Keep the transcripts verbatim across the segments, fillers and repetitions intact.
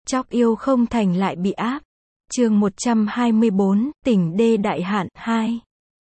Chóc yêu không thành lại bị áp. Chương một trăm hai mươi bốn, tỉnh đê đại hạn, hai.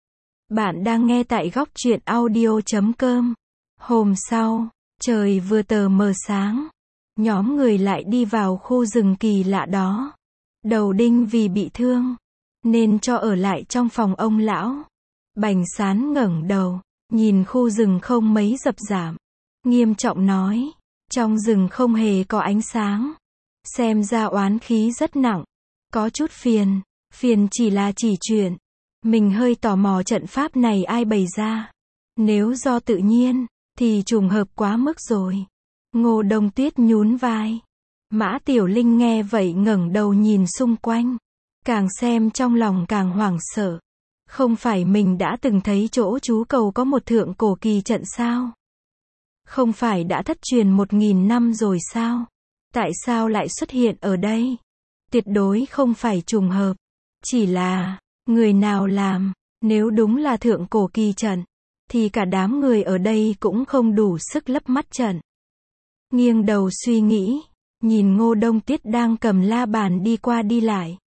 Bạn đang nghe tại góc truyện audio chấm com. Hôm sau, trời vừa tờ mờ sáng, nhóm người lại đi vào khu rừng kỳ lạ đó. Đầu đinh vì bị thương, nên cho ở lại trong phòng ông lão. Bành Sán ngẩng đầu, nhìn khu rừng không mấy rậm rạp, nghiêm trọng nói, trong rừng không hề có ánh sáng. Xem ra oán khí rất nặng, có chút phiền, phiền chỉ là chỉ chuyện. Mình hơi tò mò trận pháp này ai bày ra. Nếu do tự nhiên, thì trùng hợp quá mức rồi. Ngô Đông Tuyết nhún vai. Mã Tiểu Linh nghe vậy ngẩng đầu nhìn xung quanh. Càng xem trong lòng càng hoảng sợ. Không phải mình đã từng thấy chỗ trú cầu có một thượng cổ kỳ trận sao? Không phải đã thất truyền một nghìn năm rồi sao? Tại sao lại xuất hiện ở đây? Tuyệt đối không phải trùng hợp. Chỉ là, người nào làm, nếu đúng là thượng cổ kỳ trận, thì cả đám người ở đây cũng không đủ sức lấp mắt trận. Nghiêng đầu suy nghĩ, nhìn Ngô Đông Tuyết đang cầm la bàn đi qua đi lại.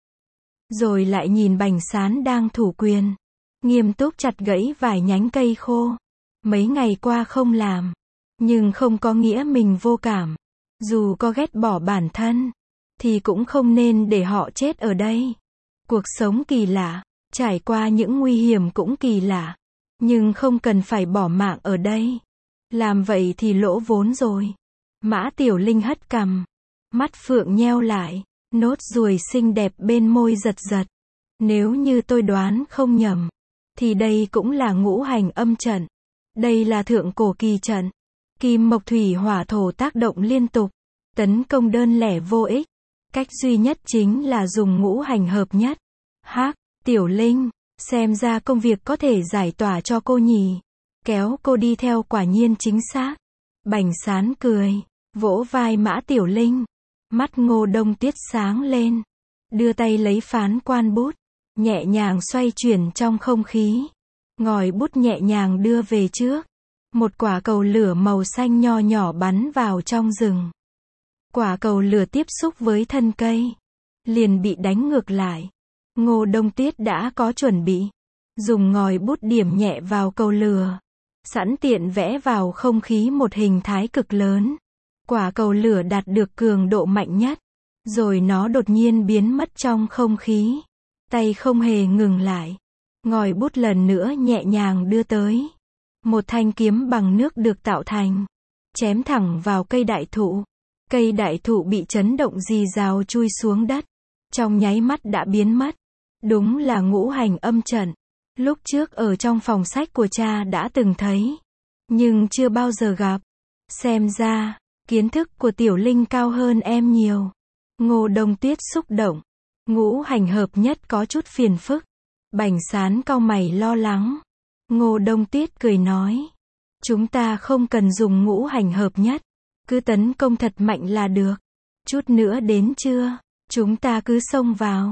Rồi lại nhìn Bành Sán đang thủ quyền, nghiêm túc chặt gãy vài nhánh cây khô. Mấy ngày qua không làm, nhưng không có nghĩa mình vô cảm. Dù có ghét bỏ bản thân, thì cũng không nên để họ chết ở đây. Cuộc sống kỳ lạ, trải qua những nguy hiểm cũng kỳ lạ, nhưng không cần phải bỏ mạng ở đây. Làm vậy thì lỗ vốn rồi. Mã Tiểu Linh hất cằm, mắt phượng nheo lại, nốt ruồi xinh đẹp bên môi giật giật. Nếu như tôi đoán không nhầm, thì đây cũng là ngũ hành âm trận. Đây là thượng cổ kỳ trận. Kim mộc thủy hỏa thổ tác động liên tục, tấn công đơn lẻ vô ích. Cách duy nhất chính là dùng ngũ hành hợp nhất. Hắc, Tiểu Linh, xem ra công việc có thể giải tỏa cho cô nhỉ. Kéo cô đi theo quả nhiên chính xác. Bành Sán cười, vỗ vai Mã Tiểu Linh. Mắt Ngô Đông Tuyết sáng lên, đưa tay lấy phán quan bút, nhẹ nhàng xoay chuyển trong không khí. Ngòi bút nhẹ nhàng đưa về trước. Một quả cầu lửa màu xanh nho nhỏ bắn vào trong rừng. Quả cầu lửa tiếp xúc với thân cây, liền bị đánh ngược lại. Ngô Đông Tuyết đã có chuẩn bị, dùng ngòi bút điểm nhẹ vào cầu lửa, sẵn tiện vẽ vào không khí một hình thái cực lớn. Quả cầu lửa đạt được cường độ mạnh nhất, rồi nó đột nhiên biến mất trong không khí. Tay không hề ngừng lại, ngòi bút lần nữa nhẹ nhàng đưa tới. Một thanh kiếm bằng nước được tạo thành, chém thẳng vào cây đại thụ. Cây đại thụ bị chấn động rì rào chui xuống đất, trong nháy mắt đã biến mất. Đúng là ngũ hành âm trận. Lúc trước ở trong phòng sách của cha đã từng thấy, nhưng chưa bao giờ gặp. Xem ra, kiến thức của Tiểu Linh cao hơn em nhiều. Ngô Đông Tuyết xúc động. Ngũ hành hợp nhất có chút phiền phức. Bành Sán cau mày lo lắng. Ngô Đông Tuyết cười nói, chúng ta không cần dùng ngũ hành hợp nhất, cứ tấn công thật mạnh là được. Chút nữa đến trưa, chúng ta cứ xông vào.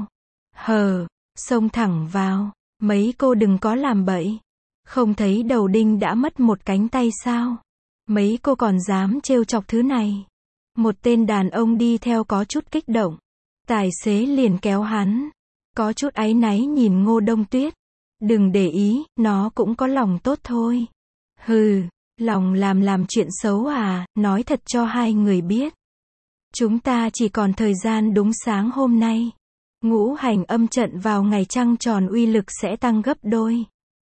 Hờ, xông thẳng vào. Mấy cô đừng có làm bậy. Không thấy đầu đinh đã mất một cánh tay sao? Mấy cô còn dám trêu chọc thứ này. Một tên đàn ông đi theo có chút kích động. Tài xế liền kéo hắn, có chút áy náy nhìn Ngô Đông Tuyết. Đừng để ý, nó cũng có lòng tốt thôi. Hừ, lòng làm làm chuyện xấu à, nói thật cho hai người biết. Chúng ta chỉ còn thời gian đúng sáng hôm nay. Ngũ hành âm trận vào ngày trăng tròn uy lực sẽ tăng gấp đôi.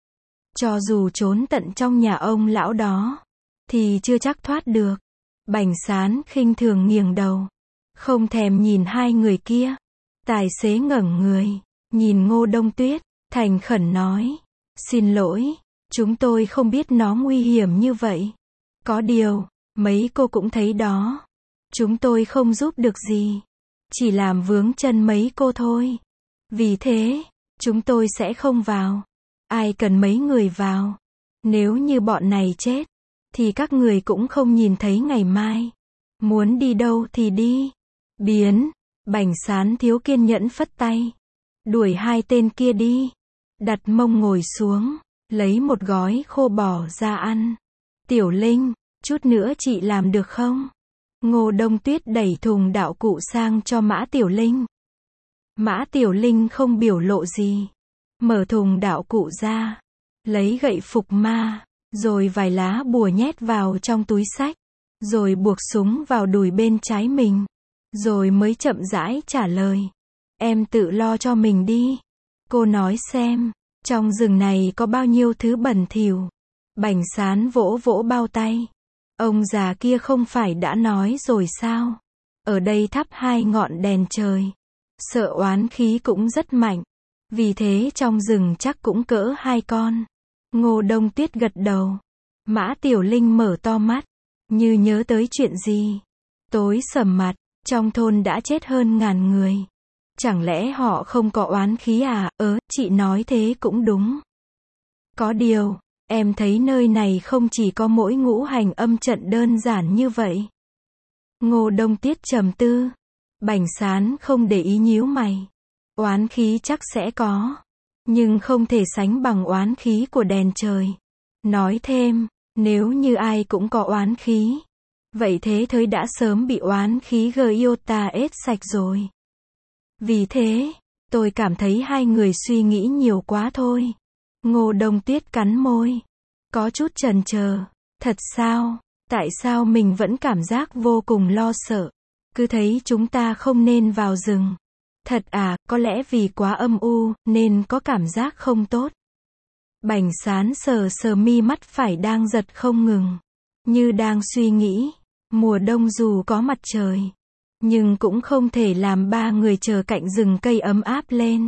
Cho dù trốn tận trong nhà ông lão đó, thì chưa chắc thoát được. Bành Sán khinh thường nghiêng đầu, không thèm nhìn hai người kia. Tài xế ngẩng người, nhìn Ngô Đông Tuyết, thành khẩn nói, xin lỗi, chúng tôi không biết nó nguy hiểm như vậy. Có điều, mấy cô cũng thấy đó, chúng tôi không giúp được gì, chỉ làm vướng chân mấy cô thôi. Vì thế, chúng tôi sẽ không vào. Ai cần mấy người vào? Nếu như bọn này chết, thì các người cũng không nhìn thấy ngày mai. Muốn đi đâu thì đi. Biến. Bành Sán thiếu kiên nhẫn phất tay, đuổi hai tên kia đi. Đặt mông ngồi xuống, lấy một gói khô bò ra ăn. Tiểu Linh, chút nữa chị làm được không? Ngô Đông Tuyết đẩy thùng đạo cụ sang cho Mã Tiểu Linh. Mã Tiểu Linh không biểu lộ gì. Mở thùng đạo cụ ra. Lấy gậy phục ma. Rồi vài lá bùa nhét vào trong túi xách. Rồi buộc súng vào đùi bên trái mình. Rồi mới chậm rãi trả lời. Em tự lo cho mình đi. Cô nói xem. Trong rừng này có bao nhiêu thứ bẩn thỉu. Bành Sán vỗ vỗ bao tay. Ông già kia không phải đã nói rồi sao? Ở đây thắp hai ngọn đèn trời. Sợ oán khí cũng rất mạnh. Vì thế trong rừng chắc cũng cỡ hai con. Ngô Đông Tuyết gật đầu. Mã Tiểu Linh mở to mắt. Như nhớ tới chuyện gì. Tối sầm mặt. Trong thôn đã chết hơn ngàn người. Chẳng lẽ họ không có oán khí à? Ớ, chị nói thế cũng đúng. Có điều, em thấy nơi này không chỉ có mỗi ngũ hành âm trận đơn giản như vậy. Ngô Đông Tuyết trầm tư. Bành Sán không để ý nhíu mày. Oán khí chắc sẽ có. Nhưng không thể sánh bằng oán khí của đèn trời. Nói thêm, nếu như ai cũng có oán khí. Vậy thế Thới đã sớm bị oán khí Giota ết sạch rồi. Vì thế, tôi cảm thấy hai người suy nghĩ nhiều quá thôi. Ngô Đông Tuyết cắn môi. Có chút chần chờ. Thật sao? Tại sao mình vẫn cảm giác vô cùng lo sợ? Cứ thấy chúng ta không nên vào rừng. Thật à, có lẽ vì quá âm u, nên có cảm giác không tốt. Bành Sán sờ sờ mi mắt phải đang giật không ngừng. Như đang suy nghĩ. Mùa đông dù có mặt trời. Nhưng cũng không thể làm ba người chờ cạnh rừng cây ấm áp lên.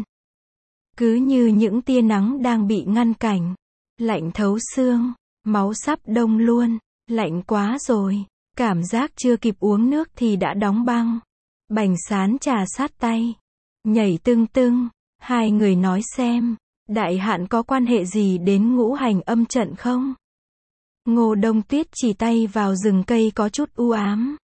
Cứ như những tia nắng đang bị ngăn cảnh. Lạnh thấu xương. Máu sắp đông luôn. Lạnh quá rồi. Cảm giác chưa kịp uống nước thì đã đóng băng. Bành Sán trà sát tay. Nhảy tưng tưng. Hai người nói xem. Đại hạn có quan hệ gì đến ngũ hành âm trận không? Ngô Đông Tuyết chỉ tay vào rừng cây có chút u ám.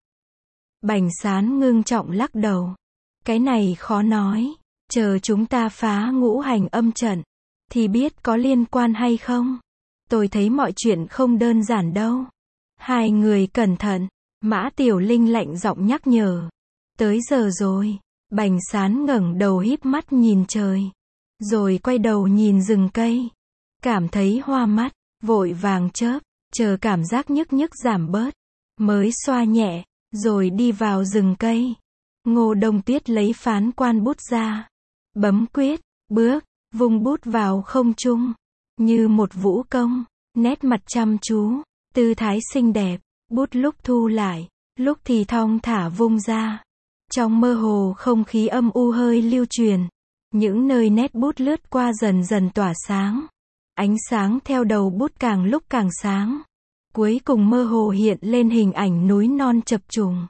Bành Sán ngưng trọng lắc đầu. Cái này khó nói. Chờ chúng ta phá ngũ hành âm trận. Thì biết có liên quan hay không. Tôi thấy mọi chuyện không đơn giản đâu. Hai người cẩn thận. Mã Tiểu Linh lạnh giọng nhắc nhở. Tới giờ rồi. Bành Sán ngẩng đầu híp mắt nhìn trời. Rồi quay đầu nhìn rừng cây. Cảm thấy hoa mắt. Vội vàng chớp. Chờ cảm giác nhức nhức giảm bớt. Mới xoa nhẹ. Rồi đi vào rừng cây. Ngô Đông Tuyết lấy phán quan bút ra. Bấm quyết. Bước. Vung bút vào không trung. Như một vũ công. Nét mặt chăm chú. Tư thái xinh đẹp. Bút lúc thu lại. Lúc thì thong thả vung ra. Trong mơ hồ không khí âm u hơi lưu truyền. Những nơi nét bút lướt qua dần dần tỏa sáng. Ánh sáng theo đầu bút càng lúc càng sáng. Cuối cùng mơ hồ hiện lên hình ảnh núi non chập trùng.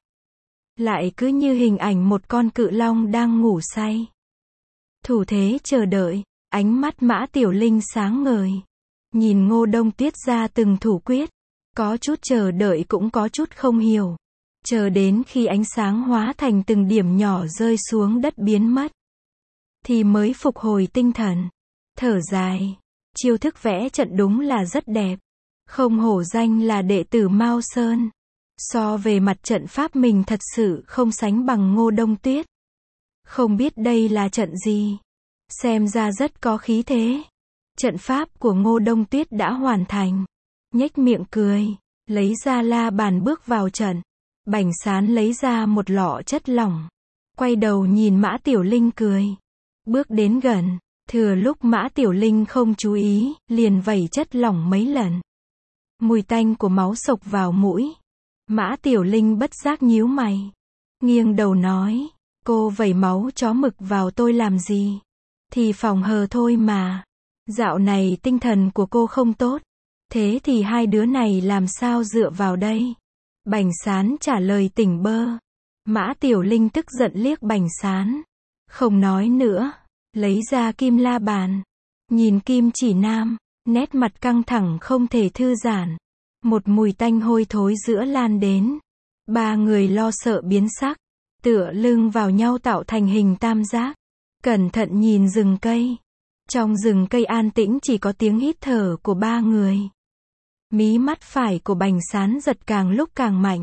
Lại cứ như hình ảnh một con cự long đang ngủ say. Thủ thế chờ đợi. Ánh mắt Mã Tiểu Linh sáng ngời. Nhìn Ngô Đông Tuyết ra từng thủ quyết. Có chút chờ đợi cũng có chút không hiểu. Chờ đến khi ánh sáng hóa thành từng điểm nhỏ rơi xuống đất biến mất. Thì mới phục hồi tinh thần. Thở dài. Chiêu thức vẽ trận đúng là rất đẹp. Không hổ danh là đệ tử Mao Sơn. So về mặt trận pháp mình thật sự không sánh bằng Ngô Đông Tuyết. Không biết đây là trận gì. Xem ra rất có khí thế. Trận pháp của Ngô Đông Tuyết đã hoàn thành. Nhếch miệng cười. Lấy ra la bàn bước vào trận. Bành Sán lấy ra một lọ chất lỏng. Quay đầu nhìn Mã Tiểu Linh cười. Bước đến gần. Thừa lúc Mã Tiểu Linh không chú ý, liền vẩy chất lỏng mấy lần. Mùi tanh của máu sộc vào mũi. Mã Tiểu Linh bất giác nhíu mày. Nghiêng đầu nói. Cô vẩy máu chó mực vào tôi làm gì? Thì phòng hờ thôi mà. Dạo này tinh thần của cô không tốt. Thế thì hai đứa này làm sao dựa vào đây? Bành Sán trả lời tỉnh bơ. Mã Tiểu Linh tức giận liếc Bành Sán. Không nói nữa. Lấy ra kim la bàn. Nhìn kim chỉ nam. Nét mặt căng thẳng không thể thư giãn. Một mùi tanh hôi thối giữa lan đến. Ba người lo sợ biến sắc. Tựa lưng vào nhau tạo thành hình tam giác. Cẩn thận nhìn rừng cây. Trong rừng cây an tĩnh chỉ có tiếng hít thở của ba người. Mí mắt phải của Bành Sán giật càng lúc càng mạnh.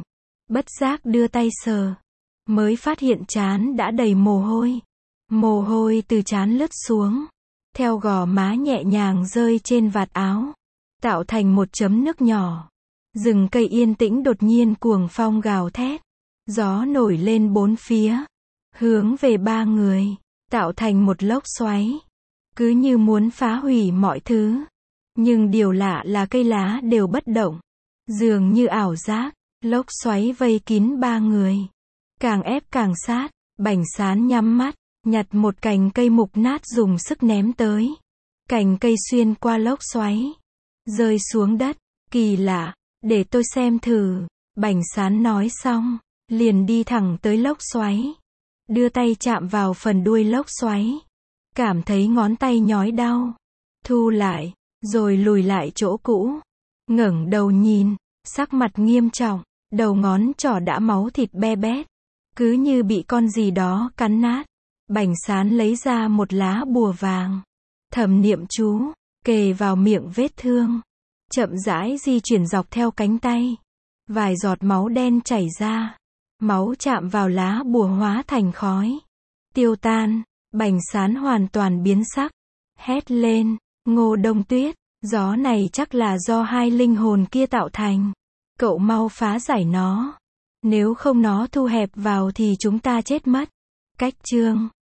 Bất giác đưa tay sờ, mới phát hiện trán đã đầy mồ hôi. Mồ hôi từ trán lướt xuống, theo gò má nhẹ nhàng rơi trên vạt áo, tạo thành một chấm nước nhỏ. Rừng cây yên tĩnh đột nhiên cuồng phong gào thét, gió nổi lên bốn phía, hướng về ba người, tạo thành một lốc xoáy, cứ như muốn phá hủy mọi thứ. Nhưng điều lạ là cây lá đều bất động, dường như ảo giác. Lốc xoáy vây kín ba người, càng ép càng sát. Bảnh Sán nhắm mắt, nhặt một cành cây mục nát dùng sức ném tới. Cành cây xuyên qua lốc xoáy, rơi xuống đất. Kỳ lạ, để tôi xem thử. Bảnh Sán nói xong, liền đi thẳng tới lốc xoáy, đưa tay chạm vào phần đuôi lốc xoáy, cảm thấy ngón tay nhói đau, thu lại, rồi lùi lại chỗ cũ, ngẩng đầu nhìn, sắc mặt nghiêm trọng, đầu ngón trỏ đã máu thịt be bét, cứ như bị con gì đó cắn nát. Bảnh Sán lấy ra một lá bùa vàng, thầm niệm chú, kề vào miệng vết thương, chậm rãi di chuyển dọc theo cánh tay. Vài giọt máu đen chảy ra, máu chạm vào lá bùa hóa thành khói, tiêu tan. Bảnh Sán hoàn toàn biến sắc, hét lên, Ngô Đông Tuyết, gió này chắc là do hai linh hồn kia tạo thành. Cậu mau phá giải nó, nếu không nó thu hẹp vào thì chúng ta chết mất. Cách chương